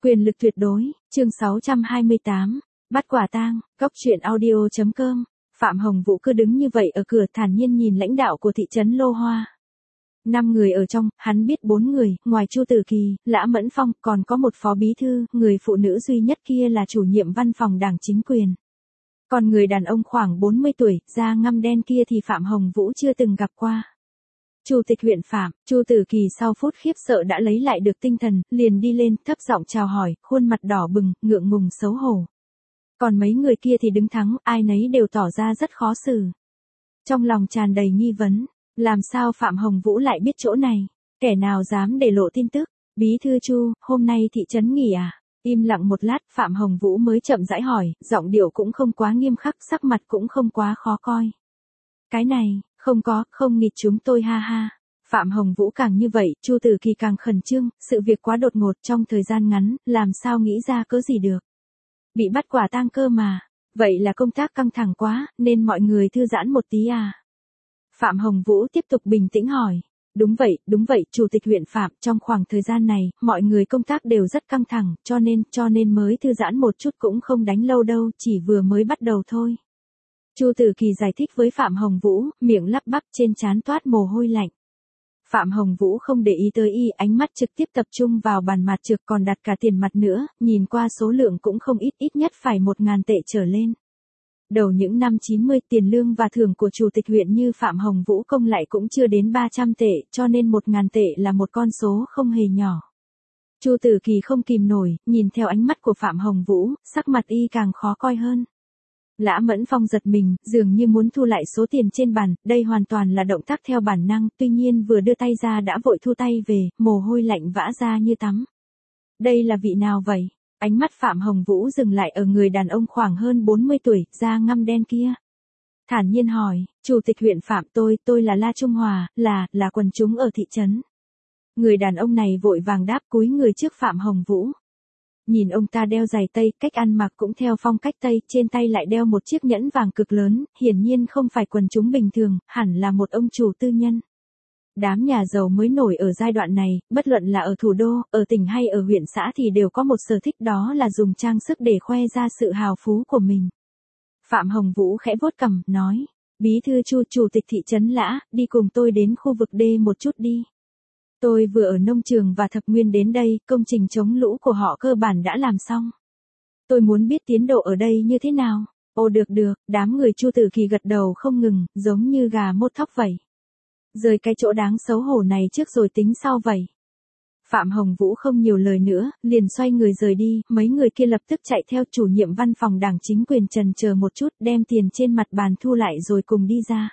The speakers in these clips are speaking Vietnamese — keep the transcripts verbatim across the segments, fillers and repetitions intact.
Quyền lực tuyệt đối, chương sáu trăm hai mươi tám, bắt quả tang, cóc truyện audio chấm com. Phạm Hồng Vũ cứ đứng như vậy ở cửa thản nhiên nhìn lãnh đạo của thị trấn Lô Hoa. Năm người ở trong, hắn biết bốn người, ngoài Chu Tử Kỳ, Lã Mẫn Phong, còn có một phó bí thư, người phụ nữ duy nhất kia là chủ nhiệm văn phòng đảng chính quyền. Còn người đàn ông khoảng bốn mươi tuổi, da ngăm đen kia thì Phạm Hồng Vũ chưa từng gặp qua. Chủ tịch huyện Phạm, Chu Tử Kỳ sau phút khiếp sợ đã lấy lại được tinh thần, liền đi lên, thấp giọng chào hỏi, khuôn mặt đỏ bừng, ngượng ngùng xấu hổ. Còn mấy người kia thì đứng thắng, ai nấy đều tỏ ra rất khó xử. Trong lòng tràn đầy nghi vấn, làm sao Phạm Hồng Vũ lại biết chỗ này, kẻ nào dám để lộ tin tức, bí thư Chu, hôm nay thị trấn nghỉ à? Im lặng một lát, Phạm Hồng Vũ mới chậm rãi hỏi, giọng điệu cũng không quá nghiêm khắc, sắc mặt cũng không quá khó coi. Cái này, không có, không nghịch chúng tôi ha ha. Phạm Hồng Vũ càng như vậy, Chu Tử Kỳ càng khẩn trương, sự việc quá đột ngột trong thời gian ngắn, làm sao nghĩ ra cớ gì được. Bị bắt quả tang cơ mà, vậy là công tác căng thẳng quá, nên mọi người thư giãn một tí à. Phạm Hồng Vũ tiếp tục bình tĩnh hỏi. Đúng vậy, đúng vậy, Chủ tịch huyện Phạm, trong khoảng thời gian này, mọi người công tác đều rất căng thẳng, cho nên, cho nên mới thư giãn một chút cũng không đánh lâu đâu, chỉ vừa mới bắt đầu thôi. Chu Tử Kỳ giải thích với Phạm Hồng Vũ, miệng lắp bắp trên trán toát mồ hôi lạnh. Phạm Hồng Vũ không để ý tới y, ánh mắt trực tiếp tập trung vào bàn mặt trược còn đặt cả tiền mặt nữa, nhìn qua số lượng cũng không ít, ít nhất phải một ngàn tệ trở lên. Đầu những năm chín mươi, tiền lương và thưởng của chủ tịch huyện như Phạm Hồng Vũ công lại cũng chưa đến ba trăm tệ, cho nên một ngàn tệ là một con số không hề nhỏ. Chu Tử Kỳ không kìm nổi, nhìn theo ánh mắt của Phạm Hồng Vũ, sắc mặt y càng khó coi hơn. Lã Mẫn Phong giật mình, dường như muốn thu lại số tiền trên bàn, đây hoàn toàn là động tác theo bản năng, tuy nhiên vừa đưa tay ra đã vội thu tay về, mồ hôi lạnh vã ra như tắm. Đây là vị nào vậy? Ánh mắt Phạm Hồng Vũ dừng lại ở người đàn ông khoảng hơn bốn mươi tuổi, da ngăm đen kia. Thản nhiên hỏi, Chủ tịch huyện Phạm tôi, tôi là La Trung Hòa, là, là quần chúng ở thị trấn. Người đàn ông này vội vàng đáp cúi người trước Phạm Hồng Vũ. Nhìn ông ta đeo giày Tây, cách ăn mặc cũng theo phong cách Tây, trên tay lại đeo một chiếc nhẫn vàng cực lớn, hiển nhiên không phải quần chúng bình thường, hẳn là một ông chủ tư nhân. Đám nhà giàu mới nổi ở giai đoạn này, bất luận là ở thủ đô, ở tỉnh hay ở huyện xã thì đều có một sở thích, đó là dùng trang sức để khoe ra sự hào phú của mình. Phạm Hồng Vũ khẽ vuốt cằm, nói, bí thư Chu, chủ tịch thị trấn Lã, đi cùng tôi đến khu vực D một chút đi. Tôi vừa ở nông trường và thập nguyên đến đây, công trình chống lũ của họ cơ bản đã làm xong. Tôi muốn biết tiến độ ở đây như thế nào. Ồ được được, đám người Chu Tử Kỳ gật đầu không ngừng, giống như gà mốt thóc vậy. Rời cái chỗ đáng xấu hổ này trước rồi tính sau vậy. Phạm Hồng Vũ không nhiều lời nữa, liền xoay người rời đi, mấy người kia lập tức chạy theo. Chủ nhiệm văn phòng đảng chính quyền trần chờ một chút, đem tiền trên mặt bàn thu lại rồi cùng đi ra.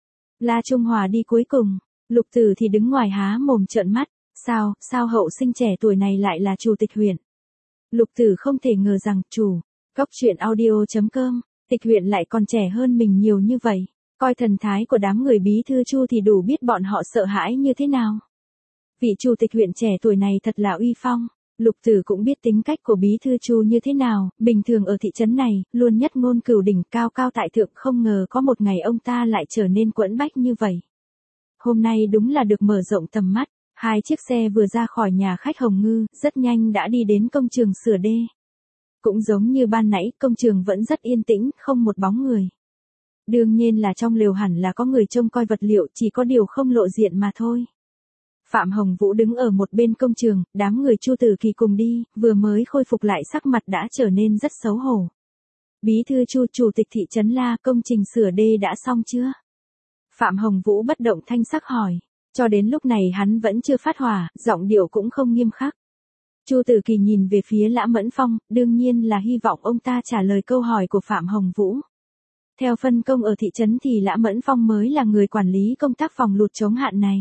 La Trung Hòa đi cuối cùng. Lục Tử thì đứng ngoài há mồm trợn mắt, sao, sao hậu sinh trẻ tuổi này lại là chủ tịch huyện. Lục Tử không thể ngờ rằng, chủ, cóc truyện audio chấm com, tịch huyện lại còn trẻ hơn mình nhiều như vậy, coi thần thái của đám người bí thư Chu thì đủ biết bọn họ sợ hãi như thế nào. Vị chủ tịch huyện trẻ tuổi này thật là uy phong, Lục Tử cũng biết tính cách của bí thư Chu như thế nào, bình thường ở thị trấn này, luôn nhất ngôn cửu đỉnh cao cao tại thượng, không ngờ có một ngày ông ta lại trở nên quẫn bách như vậy. Hôm nay đúng là được mở rộng tầm mắt, hai chiếc xe vừa ra khỏi nhà khách Hồng Ngư, rất nhanh đã đi đến công trường sửa đê. Cũng giống như ban nãy, công trường vẫn rất yên tĩnh, không một bóng người. Đương nhiên là trong lều hẳn là có người trông coi vật liệu, chỉ có điều không lộ diện mà thôi. Phạm Hồng Vũ đứng ở một bên công trường, đám người Chu Tử Kỳ cùng đi, vừa mới khôi phục lại sắc mặt đã trở nên rất xấu hổ. Bí thư Chu, chủ tịch thị trấn La, công trình sửa đê đã xong chưa? Phạm Hồng Vũ bất động thanh sắc hỏi, cho đến lúc này hắn vẫn chưa phát hỏa, giọng điệu cũng không nghiêm khắc. Chu Tử Kỳ nhìn về phía Lã Mẫn Phong, đương nhiên là hy vọng ông ta trả lời câu hỏi của Phạm Hồng Vũ. Theo phân công ở thị trấn thì Lã Mẫn Phong mới là người quản lý công tác phòng lụt chống hạn này.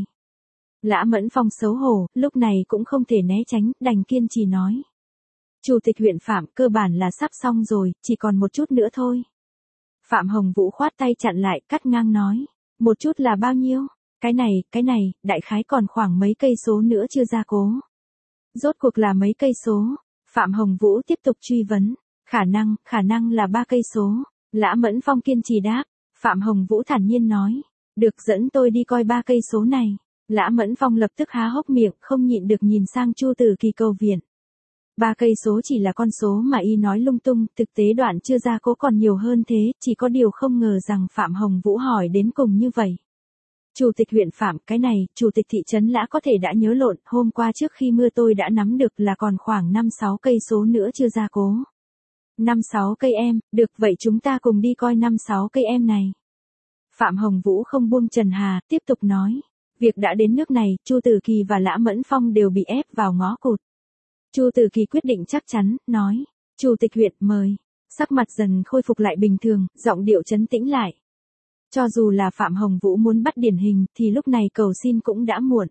Lã Mẫn Phong xấu hổ, lúc này cũng không thể né tránh, đành kiên trì nói. Chủ tịch huyện Phạm, cơ bản là sắp xong rồi, chỉ còn một chút nữa thôi. Phạm Hồng Vũ khoát tay chặn lại, cắt ngang nói. Một chút là bao nhiêu? Cái này, cái này, đại khái còn khoảng mấy cây số nữa chưa gia cố. Rốt cuộc là mấy cây số? Phạm Hồng Vũ tiếp tục truy vấn. Khả năng, khả năng là ba cây số. Lã Mẫn Phong kiên trì đáp. Phạm Hồng Vũ thản nhiên nói. Được, dẫn tôi đi coi ba cây số này. Lã Mẫn Phong lập tức há hốc miệng, không nhịn được nhìn sang Chu Tử Kỳ cầu viện. Ba cây số chỉ là con số mà y nói lung tung, thực tế đoạn chưa ra cố còn nhiều hơn thế, chỉ có điều không ngờ rằng Phạm Hồng Vũ hỏi đến cùng như vậy. Chủ tịch huyện Phạm, cái này, chủ tịch thị trấn Lã có thể đã nhớ lộn, hôm qua trước khi mưa tôi đã nắm được là còn khoảng năm sáu cây số nữa chưa ra cố. năm sáu cây em, được vậy chúng ta cùng đi coi năm sáu cây em này. Phạm Hồng Vũ không buông Trần Hà, tiếp tục nói. Việc đã đến nước này, Chu Tử Kỳ và Lã Mẫn Phong đều bị ép vào ngõ cụt. Chu Tử Kỳ quyết định chắc chắn, nói. Chủ tịch huyện mời. Sắc mặt dần khôi phục lại bình thường, giọng điệu trấn tĩnh lại. Cho dù là Phạm Hồng Vũ muốn bắt điển hình, thì lúc này cầu xin cũng đã muộn.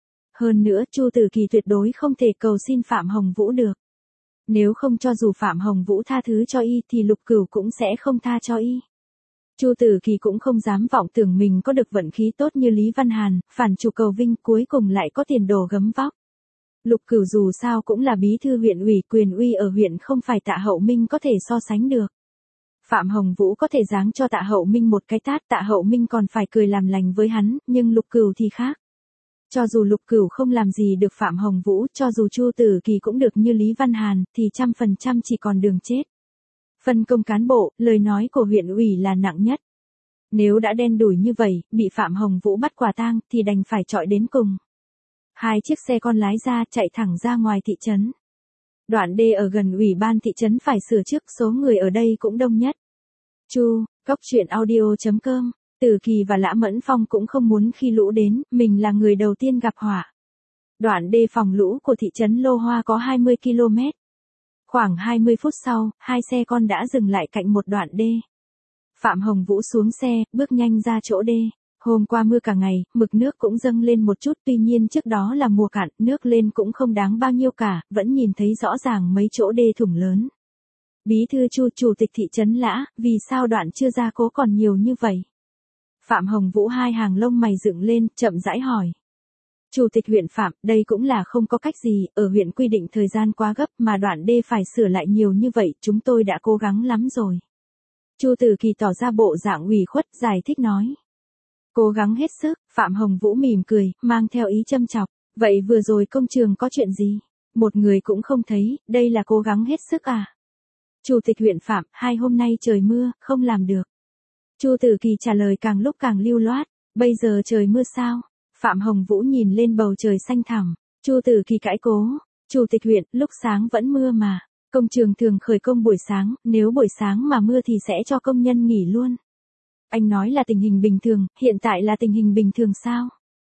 Hơn nữa, Chu Tử Kỳ tuyệt đối không thể cầu xin Phạm Hồng Vũ được. Nếu không cho dù Phạm Hồng Vũ tha thứ cho y thì Lục Cửu cũng sẽ không tha cho y. Chu Tử Kỳ cũng không dám vọng tưởng mình có được vận khí tốt như Lý Văn Hàn, phản chủ cầu vinh cuối cùng lại có tiền đồ gấm vóc. Lục Cửu dù sao cũng là bí thư huyện ủy, quyền uy ở huyện không phải Tạ Hậu Minh có thể so sánh được. Phạm Hồng Vũ có thể giáng cho Tạ Hậu Minh một cái tát, Tạ Hậu Minh còn phải cười làm lành với hắn, nhưng Lục Cửu thì khác. Cho dù Lục Cửu không làm gì được Phạm Hồng Vũ, cho dù Chu Tử Kỳ cũng được như Lý Văn Hàn, thì trăm phần trăm chỉ còn đường chết. Phân công cán bộ, lời nói của huyện ủy là nặng nhất. Nếu đã đen đủi như vậy, bị Phạm Hồng Vũ bắt quả tang, thì đành phải chọi đến cùng. Hai chiếc xe con lái ra, chạy thẳng ra ngoài thị trấn. Đoạn đê ở gần ủy ban thị trấn phải sửa trước, số người ở đây cũng đông nhất. Chu, Cốc Truyện Audio chấm com, Tử Kỳ và Lã Mẫn Phong cũng không muốn khi lũ đến, mình là người đầu tiên gặp họa. Đoạn đê phòng lũ của thị trấn Lô Hoa có hai mươi ki lô mét. Khoảng hai mươi phút sau, hai xe con đã dừng lại cạnh một đoạn đê. Phạm Hồng Vũ xuống xe, bước nhanh ra chỗ đê. Hôm qua mưa cả ngày, mực nước cũng dâng lên một chút, tuy nhiên trước đó là mùa cạn, nước lên cũng không đáng bao nhiêu cả, vẫn nhìn thấy rõ ràng mấy chỗ đê thủng lớn. Bí thư Chu, chủ tịch thị trấn Lã, vì sao đoạn chưa ra cố còn nhiều như vậy? Phạm Hồng Vũ hai hàng lông mày dựng lên, chậm rãi hỏi. Chủ tịch huyện Phạm, đây cũng là không có cách gì, ở huyện quy định thời gian quá gấp mà đoạn đê phải sửa lại nhiều như vậy, chúng tôi đã cố gắng lắm rồi. Chu Tử Kỳ tỏ ra bộ dạng ủy khuất, giải thích nói. Cố gắng hết sức, Phạm Hồng Vũ mỉm cười, mang theo ý châm chọc. Vậy vừa rồi công trường có chuyện gì? Một người cũng không thấy, đây là cố gắng hết sức à? Chủ tịch huyện Phạm, hai hôm nay trời mưa, không làm được. Chu Tử Kỳ trả lời càng lúc càng lưu loát. Bây giờ trời mưa sao? Phạm Hồng Vũ nhìn lên bầu trời xanh thẳm. Chu Tử Kỳ cãi cố. Chủ tịch huyện, lúc sáng vẫn mưa mà. Công trường thường khởi công buổi sáng, nếu buổi sáng mà mưa thì sẽ cho công nhân nghỉ luôn. Anh nói là tình hình bình thường, hiện tại là tình hình bình thường sao?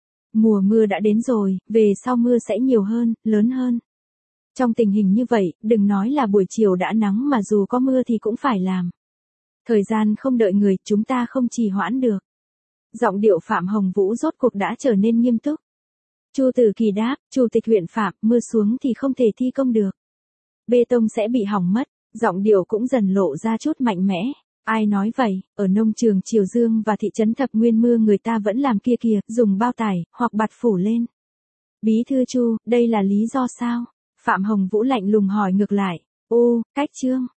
Mùa mưa đã đến rồi, về sau mưa sẽ nhiều hơn, lớn hơn. Trong tình hình như vậy, đừng nói là buổi chiều đã nắng mà dù có mưa thì cũng phải làm. Thời gian không đợi người, chúng ta không trì hoãn được. Giọng điệu Phạm Hồng Vũ rốt cuộc đã trở nên nghiêm túc. Chu Tử Kỳ đáp, Chủ tịch huyện Phạm, mưa xuống thì không thể thi công được. Bê tông sẽ bị hỏng mất, giọng điệu cũng dần lộ ra chút mạnh mẽ. Ai nói vậy, ở nông trường Triều Dương và thị trấn Thập Nguyên mưa người ta vẫn làm kia kìa, dùng bao tải, hoặc bạt phủ lên. Bí thư Chu, đây là lý do sao? Phạm Hồng Vũ lạnh lùng hỏi ngược lại. Ô, cách trương,